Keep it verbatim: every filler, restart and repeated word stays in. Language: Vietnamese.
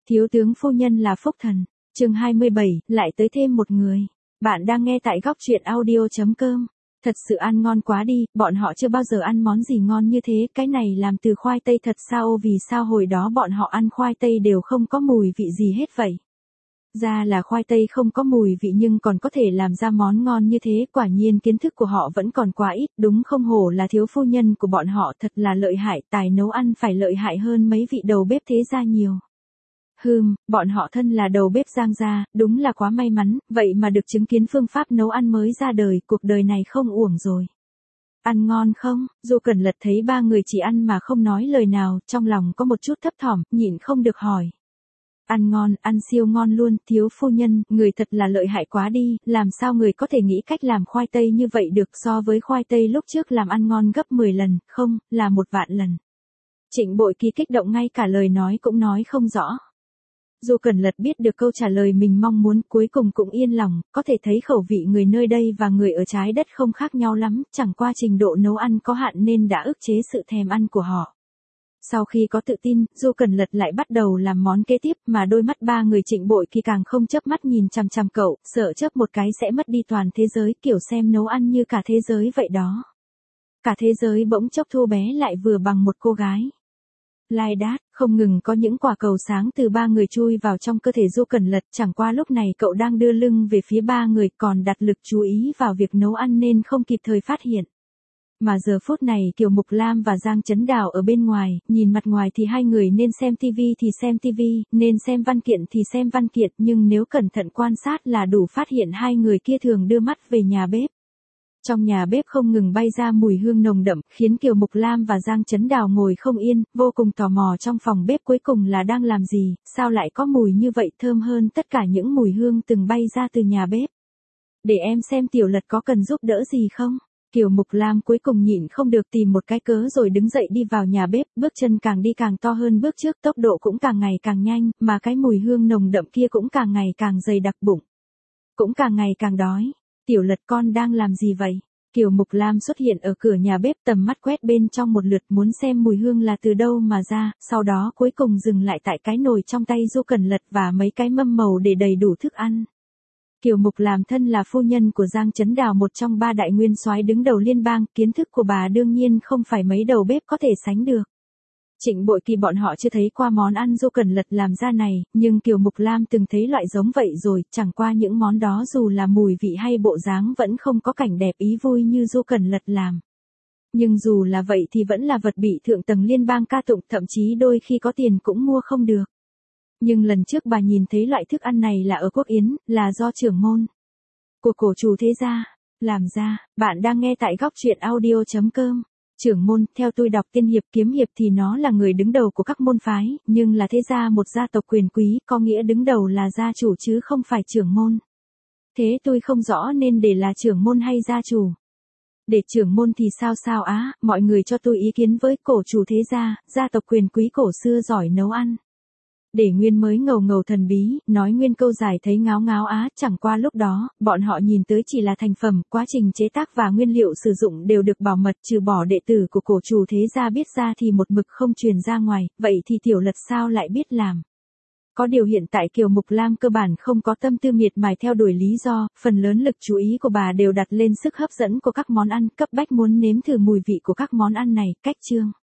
Thiếu tướng phu nhân là phúc thần. Chương hai mươi bảy, lại tới thêm một người. Bạn đang nghe tại góc truyện audio chấm com. Thật sự ăn ngon quá đi, bọn họ chưa bao giờ ăn món gì ngon như thế, cái này làm từ khoai tây thật sao, vì sao hồi đó bọn họ ăn khoai tây đều không có mùi vị gì hết vậy? Ra là khoai tây không có mùi vị nhưng còn có thể làm ra món ngon như thế, quả nhiên kiến thức của họ vẫn còn quá ít, đúng không, hổ là thiếu phu nhân của bọn họ, thật là lợi hại, tài nấu ăn phải lợi hại hơn mấy vị đầu bếp thế gia nhiều. Hừm, bọn họ thân là đầu bếp Giang gia, đúng là quá may mắn, vậy mà được chứng kiến phương pháp nấu ăn mới ra đời, cuộc đời này không uổng rồi. Ăn ngon không? Du Cẩn Lật thấy ba người chỉ ăn mà không nói lời nào, trong lòng có một chút thấp thỏm, nhịn không được hỏi. Ăn ngon, ăn siêu ngon luôn, thiếu phu nhân, người thật là lợi hại quá đi, làm sao người có thể nghĩ cách làm khoai tây như vậy được, so với khoai tây lúc trước làm ăn ngon gấp mười lần, không, là một vạn lần. Trịnh Bội Kỳ kích động ngay cả lời nói cũng nói không rõ. Du Cẩn Lật biết được câu trả lời mình mong muốn, cuối cùng cũng yên lòng, có thể thấy khẩu vị người nơi đây và người ở trái đất không khác nhau lắm, chẳng qua trình độ nấu ăn có hạn nên đã ức chế sự thèm ăn của họ. Sau khi có tự tin, Du Cẩn Lật lại bắt đầu làm món kế tiếp, mà đôi mắt ba người Trịnh Bội Kỳ càng không chớp mắt nhìn chằm chằm cậu, sợ chớp một cái sẽ mất đi toàn thế giới, kiểu xem nấu ăn như cả thế giới vậy đó. Cả thế giới bỗng chốc thu bé lại vừa bằng một cô gái. Lai đát, không ngừng có những quả cầu sáng từ ba người chui vào trong cơ thể Du Cẩn Lật, chẳng qua lúc này cậu đang đưa lưng về phía ba người, còn đặt lực chú ý vào việc nấu ăn nên không kịp thời phát hiện. Mà giờ phút này Kiều Mục Lam và Giang Chấn Đào ở bên ngoài, nhìn mặt ngoài thì hai người nên xem tivi thì xem tivi, nên xem văn kiện thì xem văn kiện, nhưng nếu cẩn thận quan sát là đủ phát hiện hai người kia thường đưa mắt về nhà bếp. Trong nhà bếp không ngừng bay ra mùi hương nồng đậm, khiến Kiều Mục Lam và Giang Chấn Đào ngồi không yên, vô cùng tò mò trong phòng bếp cuối cùng là đang làm gì, sao lại có mùi như vậy, thơm hơn tất cả những mùi hương từng bay ra từ nhà bếp. Để em xem Tiểu Lật có cần giúp đỡ gì không? Kiều Mục Lam cuối cùng nhịn không được tìm một cái cớ rồi đứng dậy đi vào nhà bếp, bước chân càng đi càng to hơn bước trước, tốc độ cũng càng ngày càng nhanh, mà cái mùi hương nồng đậm kia cũng càng ngày càng dày đặc, bụng cũng càng ngày càng đói. Tiểu Lật, con đang làm gì vậy? Kiều Mục Lam xuất hiện ở cửa nhà bếp, tầm mắt quét bên trong một lượt muốn xem mùi hương là từ đâu mà ra, sau đó cuối cùng dừng lại tại cái nồi trong tay Du Cẩn Lật và mấy cái mâm màu để đầy đủ thức ăn. Kiều Mục Lam thân là phu nhân của Giang Chấn Đào, một trong ba đại nguyên soái đứng đầu liên bang, kiến thức của bà đương nhiên không phải mấy đầu bếp có thể sánh được. Trịnh Bội Kỳ bọn họ chưa thấy qua món ăn Du Cẩn Lật làm ra này, nhưng Kiều Mục Lam từng thấy loại giống vậy rồi, chẳng qua những món đó dù là mùi vị hay bộ dáng vẫn không có cảnh đẹp ý vui như Du Cẩn Lật làm. Nhưng dù là vậy thì vẫn là vật bị thượng tầng liên bang ca tụng, thậm chí đôi khi có tiền cũng mua không được. Nhưng lần trước bà nhìn thấy loại thức ăn này là ở Quốc Yến, là do trưởng môn của cổ chủ thế gia làm ra. Bạn đang nghe tại góc truyện audio chấm com. Trưởng môn, theo tôi đọc tiên hiệp kiếm hiệp thì nó là người đứng đầu của các môn phái, nhưng là thế gia một gia tộc quyền quý, có nghĩa đứng đầu là gia chủ chứ không phải trưởng môn. Thế tôi không rõ nên để là trưởng môn hay gia chủ. Để trưởng môn thì sao sao á, mọi người cho tôi ý kiến với, cổ chủ thế gia, gia tộc quyền quý cổ xưa giỏi nấu ăn. Để Nguyên mới ngầu ngầu thần bí, nói Nguyên câu giải thấy ngáo ngáo á, chẳng qua lúc đó, bọn họ nhìn tới chỉ là thành phẩm, quá trình chế tác và nguyên liệu sử dụng đều được bảo mật, trừ bỏ đệ tử của cổ chủ thế gia biết ra thì một mực không truyền ra ngoài, vậy thì Tiểu Lật sao lại biết làm? Có điều hiện tại Kiều Mục Lam cơ bản không có tâm tư miệt mài theo đuổi lý do, phần lớn lực chú ý của bà đều đặt lên sức hấp dẫn của các món ăn, cấp bách muốn nếm thử mùi vị của các món ăn này, cách chương.